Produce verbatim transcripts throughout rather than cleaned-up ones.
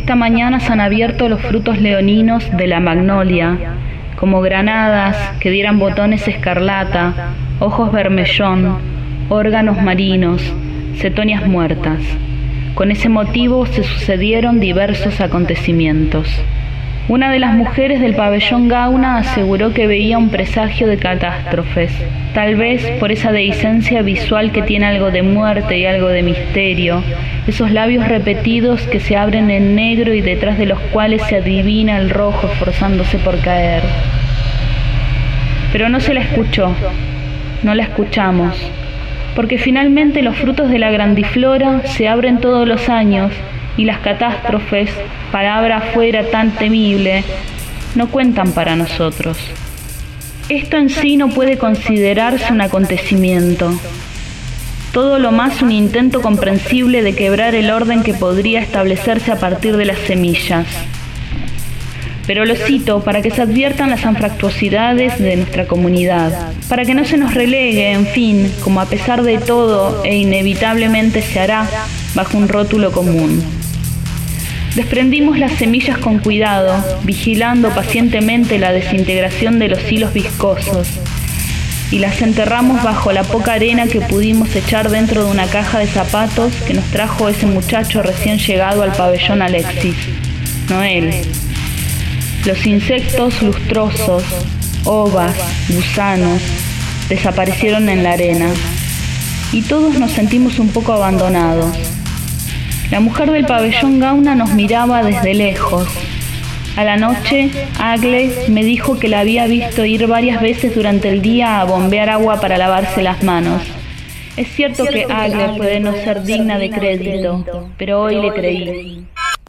Esta mañana se han abierto los frutos leoninos de la magnolia, como granadas que dieran botones escarlata, ojos bermellón, órganos marinos, cetonias muertas. Con ese motivo se sucedieron diversos acontecimientos. Una de las mujeres del pabellón Gauna aseguró que veía un presagio de catástrofes, tal vez por esa dehiscencia visual que tiene algo de muerte y algo de misterio, esos labios repetidos que se abren en negro y detrás de los cuales se adivina el rojo esforzándose por caer. Pero no se la escuchó, no la escuchamos, porque finalmente los frutos de la grandiflora se abren todos los años y las catástrofes, palabra afuera tan temible, no cuentan para nosotros. Esto en sí no puede considerarse un acontecimiento, todo lo más un intento comprensible de quebrar el orden que podría establecerse a partir de las semillas. Pero lo cito para que se adviertan las anfractuosidades de nuestra comunidad, para que no se nos relegue, en fin, como a pesar de todo e inevitablemente se hará, bajo un rótulo común. Desprendimos las semillas con cuidado, vigilando pacientemente la desintegración de los hilos viscosos, y las enterramos bajo la poca arena que pudimos echar dentro de una caja de zapatos que nos trajo ese muchacho recién llegado al pabellón Alexis, Noel. Los insectos lustrosos, ovas, gusanos, desaparecieron en la arena, y todos nos sentimos un poco abandonados. La mujer del pabellón Gauna nos miraba desde lejos. A la noche, Agle me dijo que la había visto ir varias veces durante el día a bombear agua para lavarse las manos. Es cierto que Agle puede no ser digna de crédito, pero hoy le creí.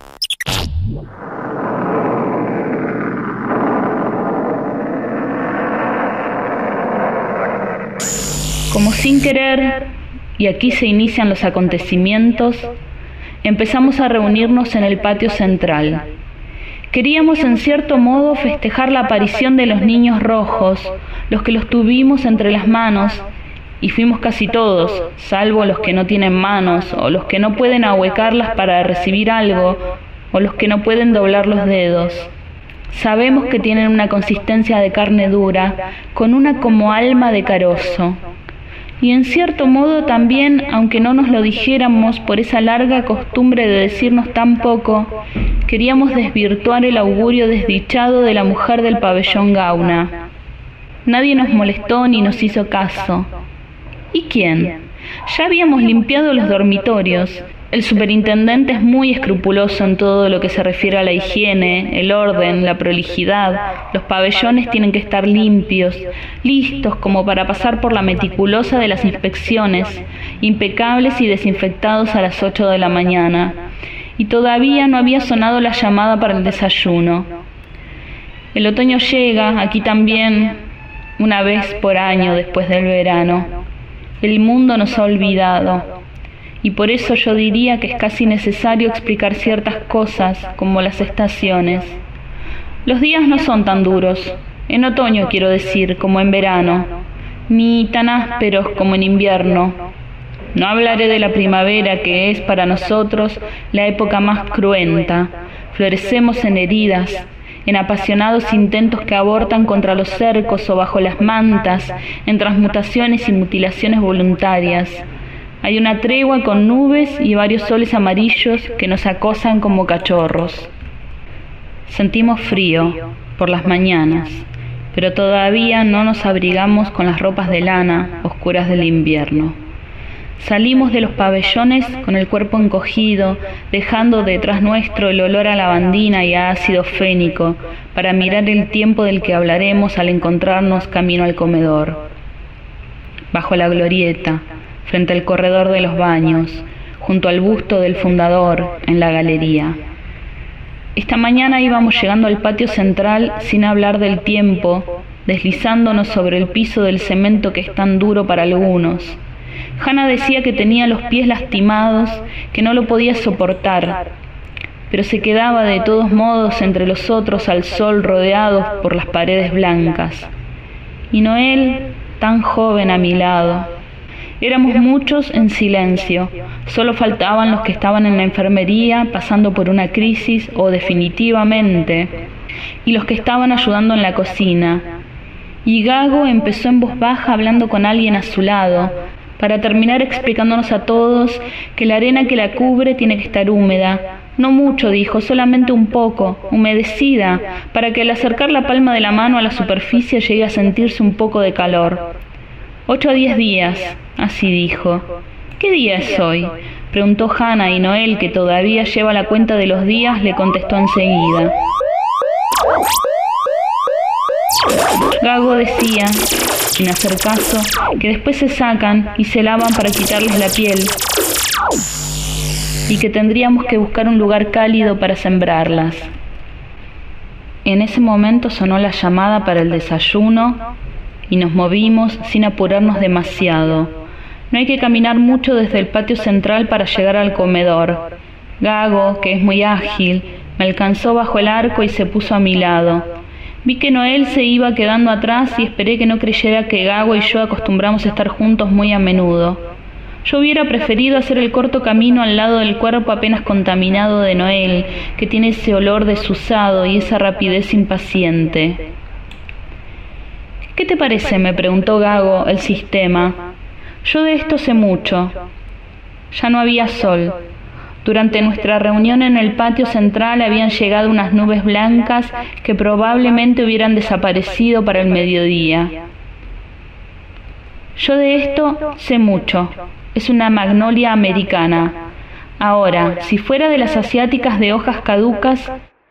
Como sin querer, y aquí se inician los acontecimientos, empezamos a reunirnos en el patio central. Queríamos en cierto modo festejar la aparición de los niños rojos, los que los tuvimos entre las manos, y fuimos casi todos, salvo los que no tienen manos, o los que no pueden ahuecarlas para recibir algo, o los que no pueden doblar los dedos. Sabemos que tienen una consistencia de carne dura, con una como alma de carozo. Y en cierto modo también, aunque no nos lo dijéramos por esa larga costumbre de decirnos tan poco, queríamos desvirtuar el augurio desdichado de la mujer del pabellón Gauna. Nadie nos molestó ni nos hizo caso. ¿Y quién? Ya habíamos limpiado los dormitorios. El superintendente es muy escrupuloso en todo lo que se refiere a la higiene, el orden, la prolijidad. Los pabellones tienen que estar limpios, listos como para pasar por la meticulosa de las inspecciones, impecables y desinfectados a las ocho de la mañana. Y todavía no había sonado la llamada para el desayuno. El otoño llega, aquí también, una vez por año después del verano. El mundo nos ha olvidado. Y por eso yo diría que es casi necesario explicar ciertas cosas, como las estaciones. Los días no son tan duros, en otoño quiero decir, como en verano, ni tan ásperos como en invierno. No hablaré de la primavera, que es para nosotros la época más cruenta. Florecemos en heridas, en apasionados intentos que abortan contra los cercos o bajo las mantas, en transmutaciones y mutilaciones voluntarias. Hay una tregua con nubes y varios soles amarillos que nos acosan como cachorros. Sentimos frío por las mañanas, pero todavía no nos abrigamos con las ropas de lana oscuras del invierno. Salimos de los pabellones con el cuerpo encogido, dejando detrás nuestro el olor a lavandina y a ácido fénico, para mirar el tiempo del que hablaremos al encontrarnos camino al comedor. Bajo la glorieta, frente al corredor de los baños, junto al busto del fundador, en la galería. Esta mañana íbamos llegando al patio central sin hablar del tiempo, deslizándonos sobre el piso del cemento que es tan duro para algunos. Hannah decía que tenía los pies lastimados, que no lo podía soportar, pero se quedaba de todos modos entre los otros al sol rodeados por las paredes blancas. Y Noel, tan joven a mi lado. Éramos muchos en silencio, solo faltaban los que estaban en la enfermería pasando por una crisis o definitivamente, y los que estaban ayudando en la cocina. Y Gago empezó en voz baja hablando con alguien a su lado, para terminar explicándonos a todos que la arena que la cubre tiene que estar húmeda. No mucho, dijo, solamente un poco, humedecida, para que al acercar la palma de la mano a la superficie llegue a sentirse un poco de calor. Ocho a diez días, así dijo. ¿Qué día es hoy?, preguntó Hannah, y Noel, que todavía lleva la cuenta de los días, le contestó enseguida. Gago decía, sin hacer caso, que después se sacan y se lavan para quitarles la piel, y que tendríamos que buscar un lugar cálido para sembrarlas. En ese momento sonó la llamada para el desayuno y nos movimos sin apurarnos demasiado. No hay que caminar mucho desde el patio central para llegar al comedor. Gago, que es muy ágil, me alcanzó bajo el arco y se puso a mi lado. Vi que Noel se iba quedando atrás y esperé que no creyera que Gago y yo acostumbramos a estar juntos muy a menudo. Yo hubiera preferido hacer el corto camino al lado del cuerpo apenas contaminado de Noel, que tiene ese olor desusado y esa rapidez impaciente. ¿Qué te parece?, me preguntó Gago, el sistema. Yo de esto sé mucho. Ya no había sol. Durante nuestra reunión en el patio central habían llegado unas nubes blancas que probablemente hubieran desaparecido para el mediodía. Yo de esto sé mucho. Es una magnolia americana. Ahora, si fuera de las asiáticas de hojas caducas,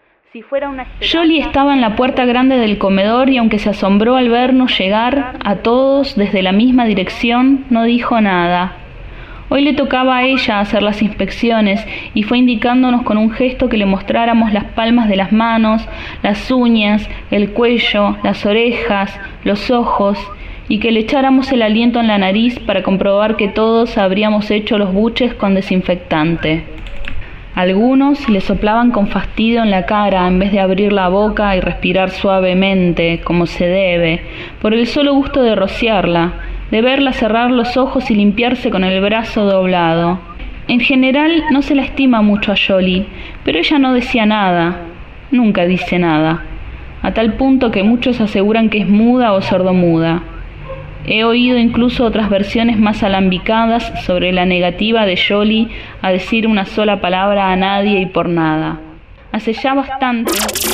Jolie estaba en la puerta grande del comedor y aunque se asombró al vernos llegar a todos desde la misma dirección, no dijo nada. Hoy le tocaba a ella hacer las inspecciones y fue indicándonos con un gesto que le mostráramos las palmas de las manos, las uñas, el cuello, las orejas, los ojos, y que le echáramos el aliento en la nariz para comprobar que todos habríamos hecho los buches con desinfectante. Algunos le soplaban con fastidio en la cara en vez de abrir la boca y respirar suavemente, como se debe, por el solo gusto de rociarla, de verla cerrar los ojos y limpiarse con el brazo doblado. En general no se la estima mucho a Jolie, pero ella no decía nada, nunca dice nada, a tal punto que muchos aseguran que es muda o sordomuda. He oído incluso otras versiones más alambicadas sobre la negativa de Jolie a decir una sola palabra a nadie y por nada. Hace ya bastante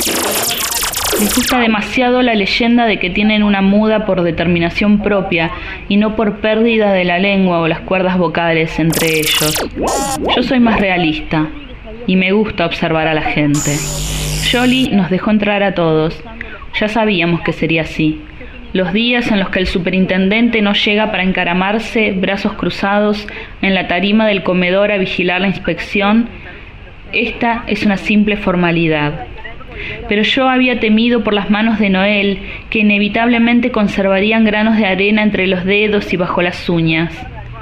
les gusta demasiado la leyenda de que tienen una muda por determinación propia y no por pérdida de la lengua o las cuerdas vocales entre ellos. Yo soy más realista y me gusta observar a la gente. Jolie nos dejó entrar a todos. Ya sabíamos que sería así. Los días en los que el superintendente no llega para encaramarse, brazos cruzados, en la tarima del comedor a vigilar la inspección, esta es una simple formalidad. Pero yo había temido por las manos de Noel, que inevitablemente conservarían granos de arena entre los dedos y bajo las uñas.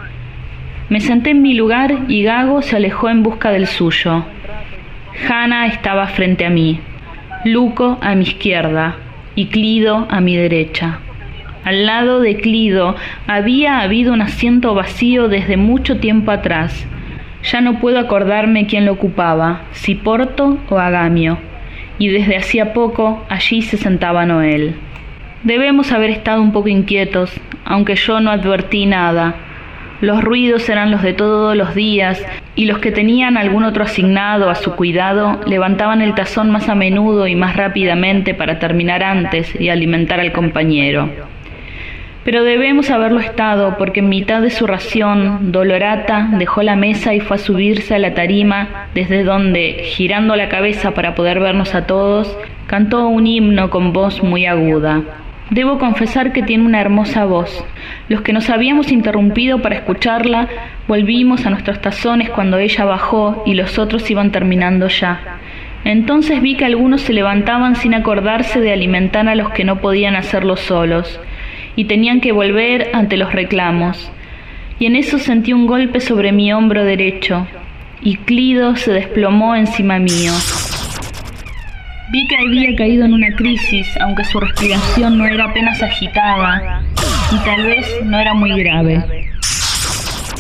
Me senté en mi lugar y Gago se alejó en busca del suyo. Hannah estaba frente a mí, Luco a mi izquierda y Clido a mi derecha. Al lado de Clido había habido un asiento vacío desde mucho tiempo atrás. Ya no puedo acordarme quién lo ocupaba, si Porto o Agamio, y desde hacía poco allí se sentaba Noel. Debemos haber estado un poco inquietos, aunque yo no advertí nada. Los ruidos eran los de todos los días, y los que tenían algún otro asignado a su cuidado levantaban el tazón más a menudo y más rápidamente para terminar antes y alimentar al compañero. Pero debemos haberlo estado, porque en mitad de su ración, Dolorata dejó la mesa y fue a subirse a la tarima, desde donde, girando la cabeza para poder vernos a todos, cantó un himno con voz muy aguda. Debo confesar que tiene una hermosa voz. Los que nos habíamos interrumpido para escucharla, volvimos a nuestros tazones cuando ella bajó y los otros iban terminando ya. Entonces vi que algunos se levantaban sin acordarse de alimentar a los que no podían hacerlo solos, y tenían que volver ante los reclamos. Y en eso sentí un golpe sobre mi hombro derecho, y Clido se desplomó encima mío. Vi que había caído en una crisis, aunque su respiración no era apenas agitada, y tal vez no era muy grave.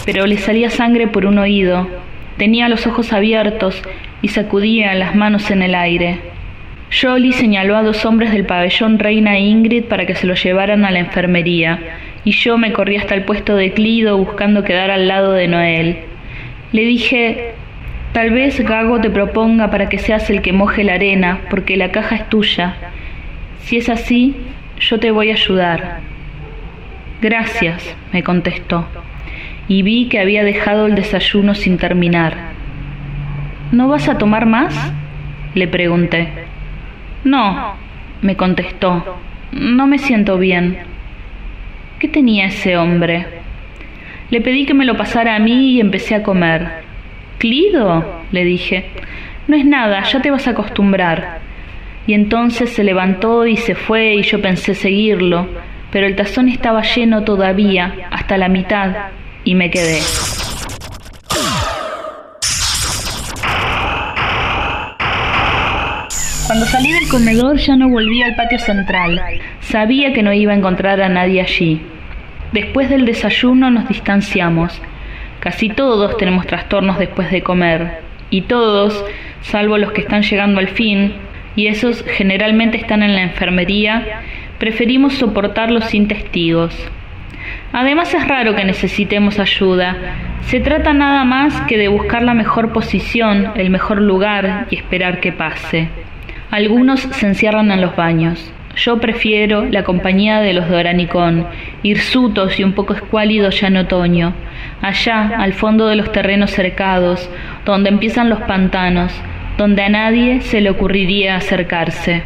pero le salía sangre por un oído. Tenía los ojos abiertos y sacudía las manos en el aire. Joly señaló a dos hombres del pabellón Reina Ingrid para que se lo llevaran a la enfermería, y yo me corrí hasta el puesto de Clido buscando quedar al lado de Noel. Le dije: tal vez Gago te proponga para que seas el que moje la arena, porque la caja es tuya. Si es así, yo te voy a ayudar. Gracias, me contestó, y vi que había dejado el desayuno sin terminar. ¿No vas a tomar más?, le pregunté. No, me contestó, no me siento bien. ¿Qué tenía ese hombre? Le pedí que me lo pasara a mí y empecé a comer. ¿Clido?, le dije. No es nada, ya te vas a acostumbrar. Y entonces se levantó y se fue y yo pensé seguirlo, pero el tazón estaba lleno todavía, hasta la mitad, y me quedé. Cuando salí del comedor ya no volví al patio central. Sabía que no iba a encontrar a nadie allí. Después del desayuno nos distanciamos. Casi todos tenemos trastornos después de comer. Y todos, salvo los que están llegando al fin, y esos generalmente están en la enfermería, preferimos soportarlos sin testigos. Además es raro que necesitemos ayuda. Se trata nada más que de buscar la mejor posición, el mejor lugar y esperar que pase. Algunos se encierran en los baños. Yo prefiero la compañía de los de Oranicón, hirsutos y un poco escuálidos ya en otoño, allá al fondo de los terrenos cercados, donde empiezan los pantanos, donde a nadie se le ocurriría acercarse.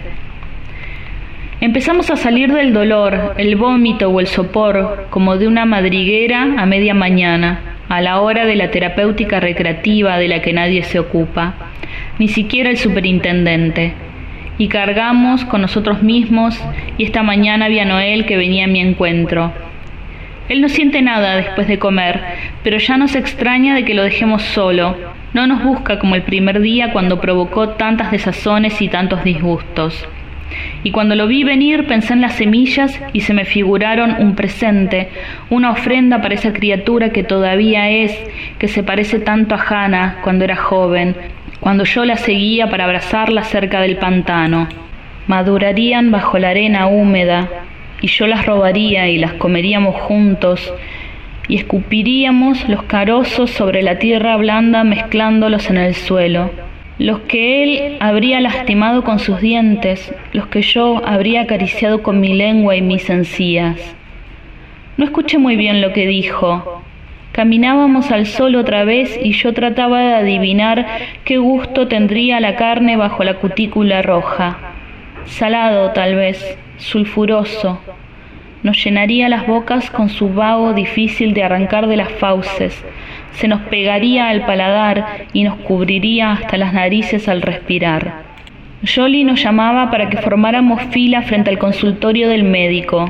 Empezamos a salir del dolor, el vómito o el sopor, como de una madriguera a media mañana, a la hora de la terapéutica recreativa de la que nadie se ocupa, ni siquiera el superintendente. Y cargamos con nosotros mismos, y esta mañana vi a Noel que venía a mi encuentro. Él no siente nada después de comer, pero ya nos extraña de que lo dejemos solo. No nos busca como el primer día cuando provocó tantas desazones y tantos disgustos. Y cuando lo vi venir pensé en las semillas y se me figuraron un presente, una ofrenda para esa criatura que todavía es, que se parece tanto a Hannah cuando era joven, cuando yo la seguía para abrazarla cerca del pantano. Madurarían bajo la arena húmeda, y yo las robaría y las comeríamos juntos, y escupiríamos los carozos sobre la tierra blanda mezclándolos en el suelo, los que él habría lastimado con sus dientes, los que yo habría acariciado con mi lengua y mis encías. No escuché muy bien lo que dijo. Caminábamos al sol otra vez y yo trataba de adivinar qué gusto tendría la carne bajo la cutícula roja. Salado, tal vez, sulfuroso. Nos llenaría las bocas con su vaho difícil de arrancar de las fauces. Se nos pegaría al paladar y nos cubriría hasta las narices al respirar. Joly nos llamaba para que formáramos fila frente al consultorio del médico.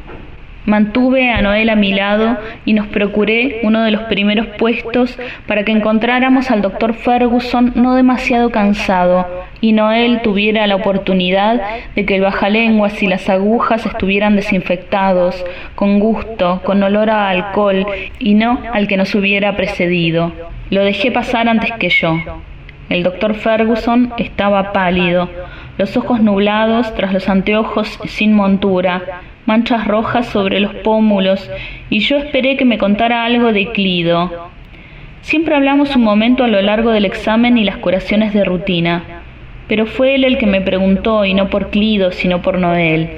Mantuve a Noel a mi lado y nos procuré uno de los primeros puestos para que encontráramos al doctor Ferguson no demasiado cansado y Noel tuviera la oportunidad de que el bajalenguas y las agujas estuvieran desinfectados, con gusto, con olor a alcohol y no al que nos hubiera precedido. Lo dejé pasar antes que yo. El doctor Ferguson estaba pálido, los ojos nublados tras los anteojos sin montura, manchas rojas sobre los pómulos, y yo esperé que me contara algo de Clido. Siempre hablamos un momento a lo largo del examen y las curaciones de rutina, pero fue él el que me preguntó, y no por Clido, sino por Noel.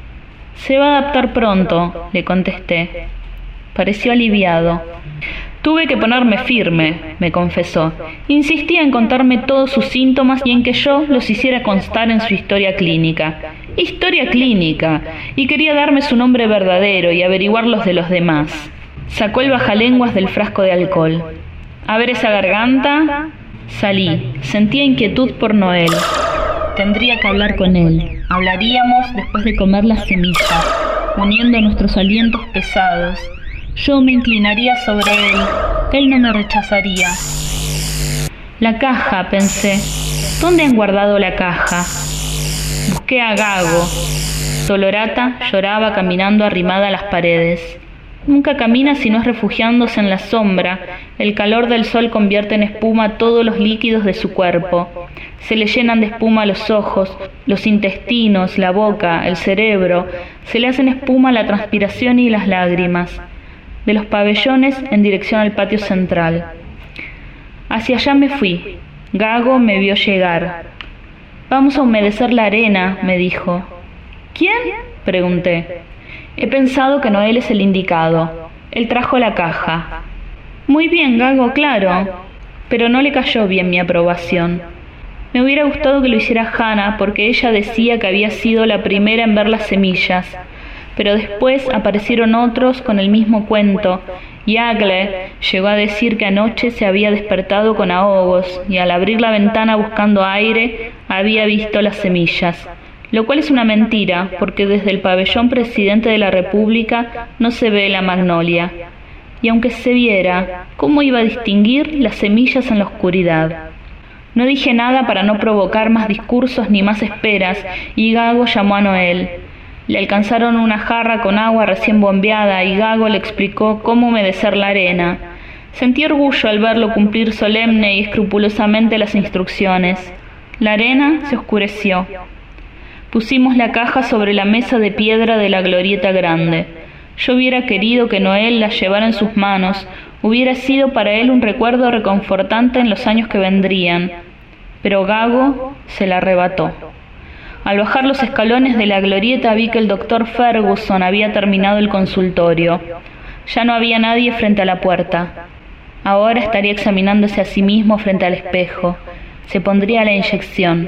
Se va a adaptar pronto, le contesté. Pareció aliviado. Tuve que ponerme firme, me confesó. Insistía en contarme todos sus síntomas y en que yo los hiciera constar en su historia clínica. Historia clínica, y quería darme su nombre verdadero y averiguar los de los demás. Sacó el bajalenguas del frasco de alcohol. A ver esa garganta. Salí. Sentía inquietud por Noel. Tendría que hablar con él. Hablaríamos después de comer las semillas, uniendo nuestros alientos pesados. Yo me inclinaría sobre él. Él no me rechazaría. La caja, pensé. ¿Dónde han guardado la caja? Busqué a Gago. Dolorata lloraba caminando arrimada a las paredes. Nunca camina si no es refugiándose en la sombra. El calor del sol convierte en espuma todos los líquidos de su cuerpo. Se le llenan de espuma los ojos, los intestinos, la boca, el cerebro. Se le hacen espuma la transpiración y las lágrimas. De los pabellones en dirección al patio central. Hacia allá me fui. Gago me vio llegar. «Vamos a humedecer la arena», me dijo. «¿Quién?», pregunté. «He pensado que Noel es el indicado. Él trajo la caja». «Muy bien, Gago, claro». Pero no le cayó bien mi aprobación. Me hubiera gustado que lo hiciera Hannah, porque ella decía que había sido la primera en ver las semillas. Pero después aparecieron otros con el mismo cuento, y Agle llegó a decir que anoche se había despertado con ahogos, y al abrir la ventana buscando aire, había visto las semillas. Lo cual es una mentira, porque desde el pabellón Presidente de la República no se ve la magnolia. Y aunque se viera, ¿cómo iba a distinguir las semillas en la oscuridad? No dije nada para no provocar más discursos ni más esperas, y Gago llamó a Noel. Le alcanzaron una jarra con agua recién bombeada, y Gago le explicó cómo humedecer la arena. Sentí orgullo al verlo cumplir solemne y escrupulosamente las instrucciones. La arena se oscureció. Pusimos la caja sobre la mesa de piedra de la glorieta grande. Yo hubiera querido que Noel la llevara en sus manos, hubiera sido para él un recuerdo reconfortante en los años que vendrían. Pero Gago se la arrebató. Al bajar los escalones de la glorieta vi que el doctor Ferguson había terminado el consultorio. Ya no había nadie frente a la puerta. Ahora estaría examinándose a sí mismo frente al espejo. Se pondría la inyección.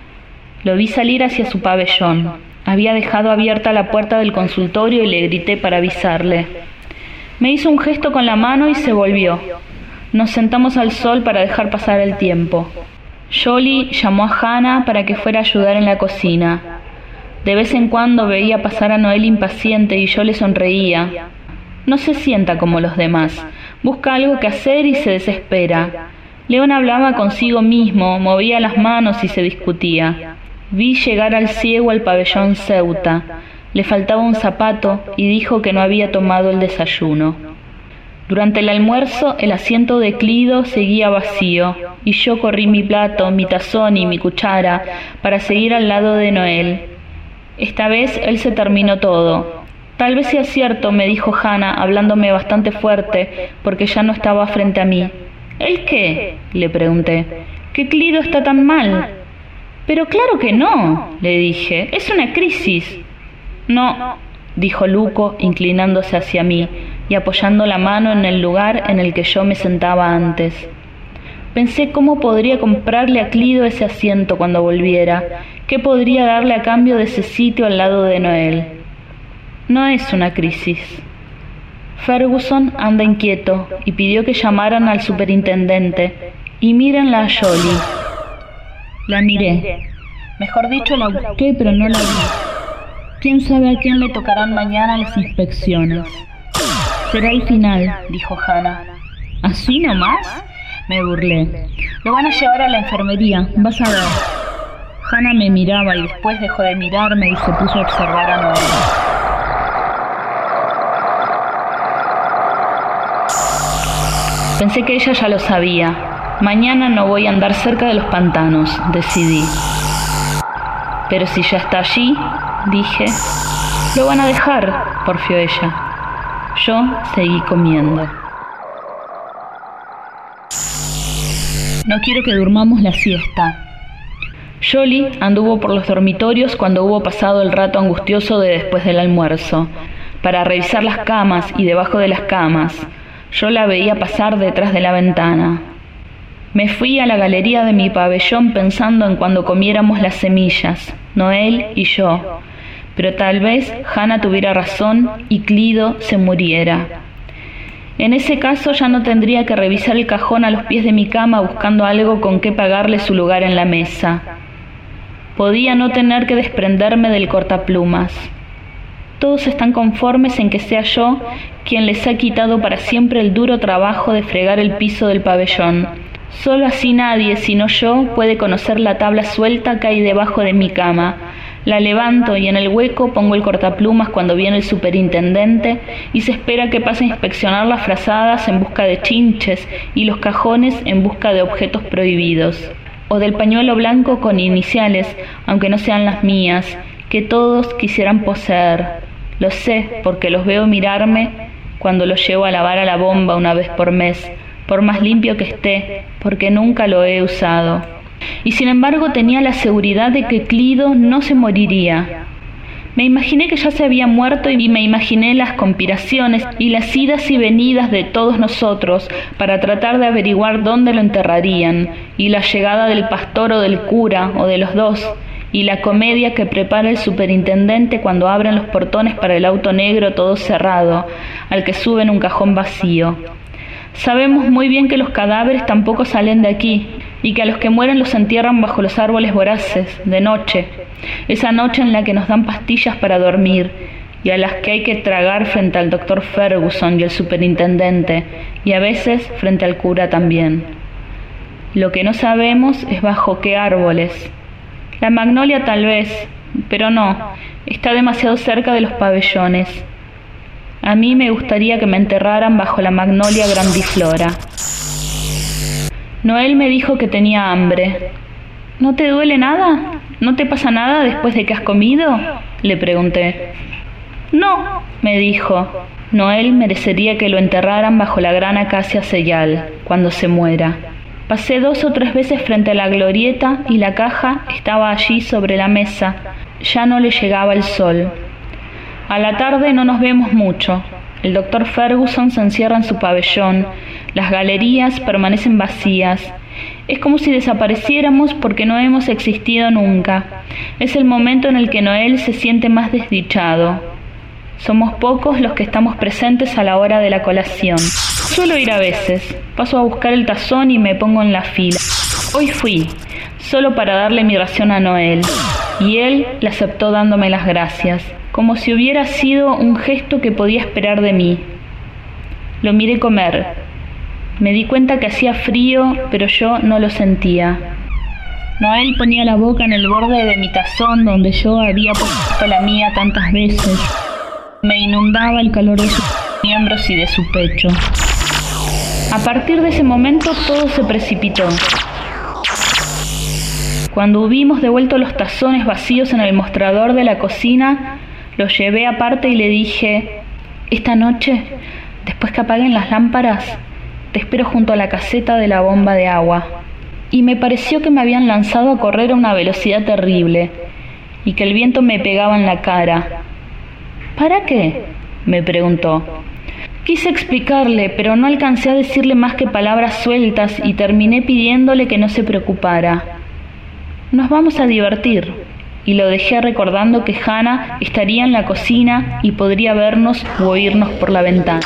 Lo vi salir hacia su pabellón. Había dejado abierta la puerta del consultorio y le grité para avisarle. Me hizo un gesto con la mano y se volvió. Nos sentamos al sol para dejar pasar el tiempo. Jolie llamó a Hannah para que fuera a ayudar en la cocina. De vez en cuando veía pasar a Noel impaciente y yo le sonreía. No se sienta como los demás. Busca algo que hacer y se desespera. León hablaba consigo mismo, movía las manos y se discutía. Vi llegar al ciego al pabellón Ceuta. Le faltaba un zapato y dijo que no había tomado el desayuno. Durante el almuerzo el asiento de Clido seguía vacío y yo corrí mi plato, mi tazón y mi cuchara para seguir al lado de Noel. Esta vez él se terminó todo. Tal vez sea cierto, me dijo Hannah, hablándome bastante fuerte, porque ya no estaba frente a mí. ¿El qué?, le pregunté. ¿Que Clido está tan mal? Pero claro que no, le dije. Es una crisis. No, dijo Luco, inclinándose hacia mí y apoyando la mano en el lugar en el que yo me sentaba antes. Pensé cómo podría comprarle a Clido ese asiento cuando volviera, qué podría darle a cambio de ese sitio al lado de Noel. No es una crisis. Ferguson anda inquieto y pidió que llamaran al superintendente. Y mírenla a Jolie. La miré. Mejor dicho, la busqué, pero no la vi. ¿Quién sabe a quién le tocarán mañana las inspecciones? Será el final, dijo Hannah. ¿Así nomás? Me burlé. Lo van a llevar a la enfermería, vas a ver. Hannah me miraba y después dejó de mirarme y se puso a observar a Noel. Pensé que ella ya lo sabía. Mañana no voy a andar cerca de los pantanos, decidí. Pero si ya está allí, dije, lo van a dejar, porfió ella. Yo seguí comiendo. No quiero que durmamos la siesta. Jolie anduvo por los dormitorios cuando hubo pasado el rato angustioso de después del almuerzo, para revisar las camas y debajo de las camas. Yo la veía pasar detrás de la ventana. Me fui a la galería de mi pabellón pensando en cuando comiéramos las semillas, Noel y yo, pero tal vez Hannah tuviera razón y Clido se muriera. En ese caso ya no tendría que revisar el cajón a los pies de mi cama buscando algo con que pagarle su lugar en la mesa. Podía no tener que desprenderme del cortaplumas. Todos están conformes en que sea yo quien les ha quitado para siempre el duro trabajo de fregar el piso del pabellón. Solo así nadie, sino yo, puede conocer la tabla suelta que hay debajo de mi cama, La levanto y en el hueco pongo el cortaplumas cuando viene el superintendente y se espera que pase a inspeccionar las frazadas en busca de chinches y los cajones en busca de objetos prohibidos. O del pañuelo blanco con iniciales, aunque no sean las mías, que todos quisieran poseer. Lo sé porque los veo mirarme cuando los llevo a lavar a la bomba una vez por mes, por más limpio que esté, porque nunca lo he usado. Y sin embargo tenía la seguridad de que Clido no se moriría. Me imaginé que ya se había muerto y me imaginé las conspiraciones y las idas y venidas de todos nosotros para tratar de averiguar dónde lo enterrarían, y la llegada del pastor o del cura o de los dos, y la comedia que prepara el superintendente cuando abren los portones para el auto negro todo cerrado, al que suben un cajón vacío. Sabemos muy bien que los cadáveres tampoco salen de aquí, y que a los que mueren los entierran bajo los árboles voraces, de noche, esa noche en la que nos dan pastillas para dormir, y a las que hay que tragar frente al doctor Ferguson y el superintendente, y a veces frente al cura también. Lo que no sabemos es bajo qué árboles. La magnolia tal vez, pero no, está demasiado cerca de los pabellones. A mí me gustaría que me enterraran bajo la magnolia grandiflora. Noel me dijo que tenía hambre. ¿No te duele nada? ¿No te pasa nada después de que has comido?, le pregunté. No, me dijo. Noel merecería que lo enterraran bajo la gran acacia seyal, cuando se muera. Pasé dos o tres veces frente a la glorieta y la caja estaba allí sobre la mesa. Ya no le llegaba el sol. A la tarde no nos vemos mucho. El doctor Ferguson se encierra en su pabellón. Las galerías permanecen vacías. Es como si desapareciéramos porque no hemos existido nunca. Es el momento en el que Noel se siente más desdichado. Somos pocos los que estamos presentes a la hora de la colación. Suelo ir a veces. Paso a buscar el tazón y me pongo en la fila. Hoy fui, solo para darle mi ración a Noel, y él la aceptó dándome las gracias, como si hubiera sido un gesto que podía esperar de mí. Lo miré comer. Me di cuenta que hacía frío, pero yo no lo sentía. Noel ponía la boca en el borde de mi tazón donde yo había puesto la mía tantas veces. Me inundaba el calor de sus miembros y de su pecho. A partir de ese momento todo se precipitó. Cuando hubimos devuelto los tazones vacíos en el mostrador de la cocina, los llevé aparte y le dije: esta noche, después que apaguen las lámparas, te espero junto a la caseta de la bomba de agua. Y me pareció que me habían lanzado a correr a una velocidad terrible y que el viento me pegaba en la cara. ¿Para qué?, me preguntó. Quise explicarle, pero no alcancé a decirle más que palabras sueltas y terminé pidiéndole que no se preocupara. Nos vamos a divertir. Y lo dejé recordando que Hannah estaría en la cocina y podría vernos u oírnos por la ventana.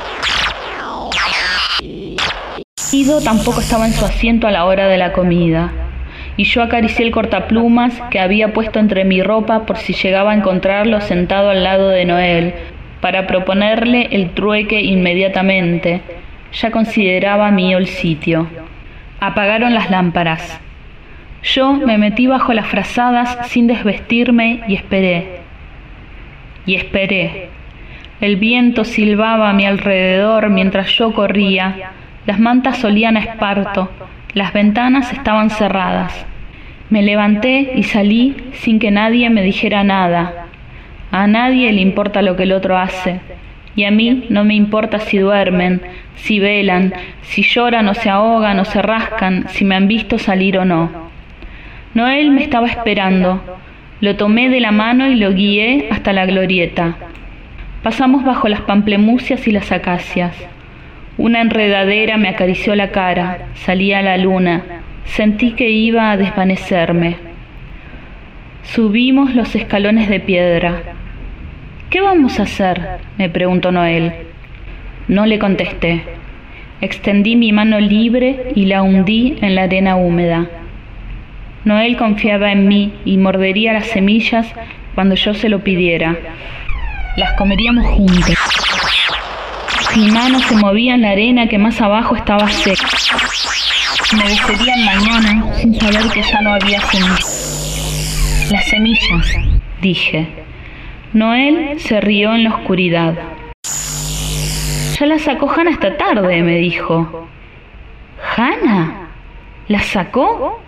Ido tampoco estaba en su asiento a la hora de la comida, y yo acaricié el cortaplumas que había puesto entre mi ropa por si llegaba a encontrarlo sentado al lado de Noel, para proponerle el trueque inmediatamente. Ya consideraba mío el sitio. Apagaron las lámparas. Yo me metí bajo las frazadas sin desvestirme y esperé. Y esperé. El viento silbaba a mi alrededor mientras yo corría. Las mantas olían a esparto. Las ventanas estaban cerradas. Me levanté y salí sin que nadie me dijera nada. A nadie le importa lo que el otro hace. Y a mí no me importa si duermen, si velan, si lloran o se ahogan o se rascan, si me han visto salir o no. Noel me estaba esperando. Lo tomé de la mano y lo guié hasta la glorieta. Pasamos bajo las pamplemucias y las acacias. Una enredadera me acarició la cara. Salía la luna. Sentí que iba a desvanecerme. Subimos los escalones de piedra. ¿Qué vamos a hacer?, me preguntó Noel. No le contesté. Extendí mi mano libre y la hundí en la arena húmeda. Noel confiaba en mí y mordería las semillas cuando yo se lo pidiera. Las comeríamos juntos. Mi mano se movía en la arena que más abajo estaba seca. Me besarían mañana sin saber que ya no había semillas. Las semillas, dije. Noel se rió en la oscuridad. Ya las sacó Hannah esta tarde, me dijo. ¿Hannah? ¿Las sacó?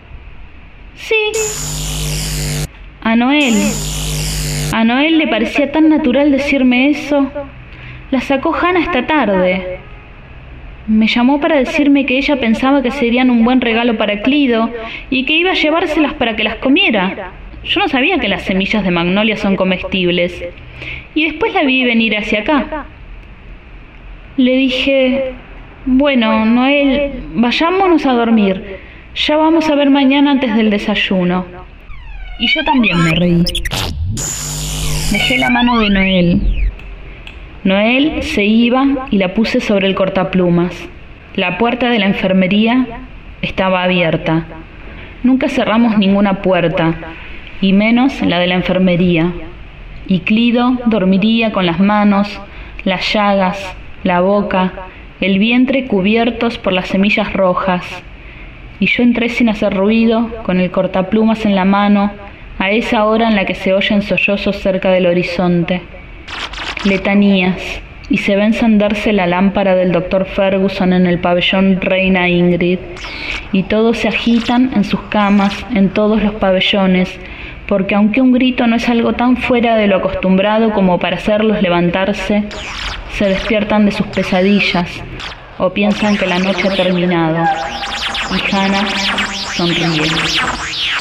Sí. A Noel. A Noel le parecía tan natural decirme eso. La sacó Hannah esta tarde. Me llamó para decirme que ella pensaba que serían un buen regalo para Clido y que iba a llevárselas para que las comiera. Yo no sabía que las semillas de magnolia son comestibles. Y después la vi venir hacia acá. Le dije, bueno, Noel, vayámonos a dormir. Ya vamos a ver mañana antes del desayuno. Y yo también me reí. Dejé la mano de Noel. Noel se iba y la puse sobre el cortaplumas. La puerta de la enfermería estaba abierta. Nunca cerramos ninguna puerta, y menos la de la enfermería. Y Clido dormiría con las manos, las llagas, la boca, el vientre cubiertos por las semillas rojas. Y yo entré sin hacer ruido, con el cortaplumas en la mano, a esa hora en la que se oyen sollozos cerca del horizonte. Letanías, y se ve encenderse la lámpara del doctor Ferguson en el pabellón Reina Ingrid, y todos se agitan en sus camas, en todos los pabellones, porque aunque un grito no es algo tan fuera de lo acostumbrado como para hacerlos levantarse, se despiertan de sus pesadillas, o piensan que la noche ha terminado, y Hannah sonríe.